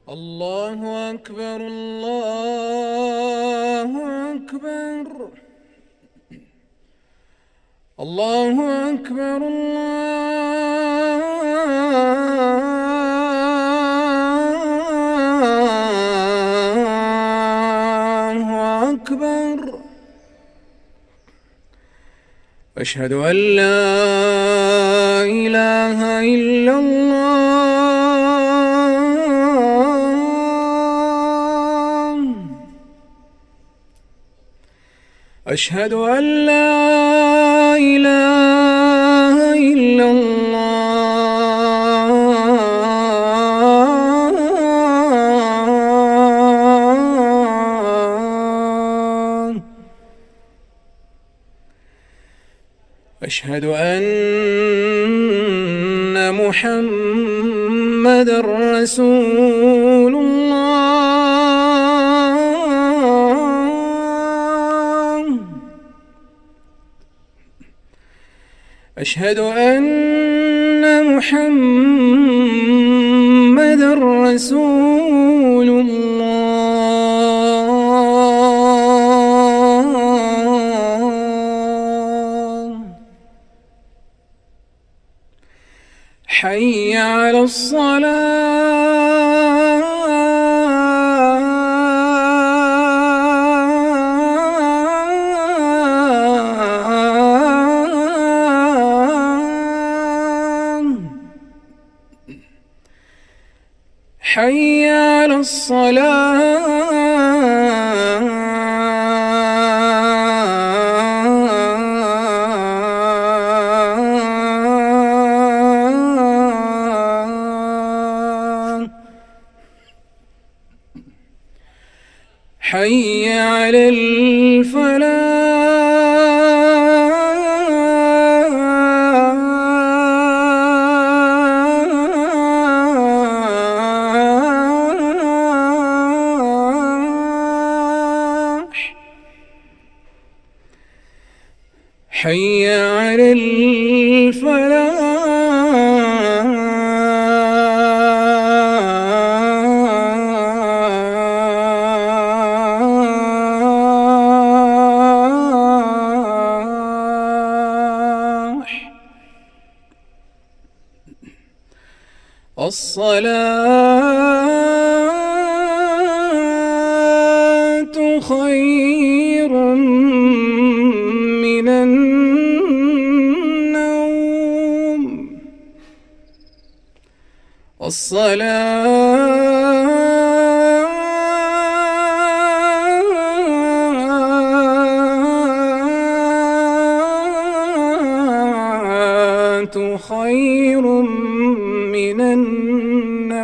الله أكبر الله أكبر الله أكبر الله أكبر. أشهد أن لا إله إلا الله. أشهد أن لا إله إلا الله. أشهد أن محمدًا رسول الله. أشهد أن محمدًا رسول الله. حي على الصلاة. حي على الصلاة. حي على الفلاح. حي على الفلاح. الصلاة خير من النوم. الصلاة خير من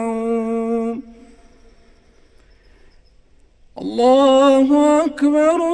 النوم. الله أكبر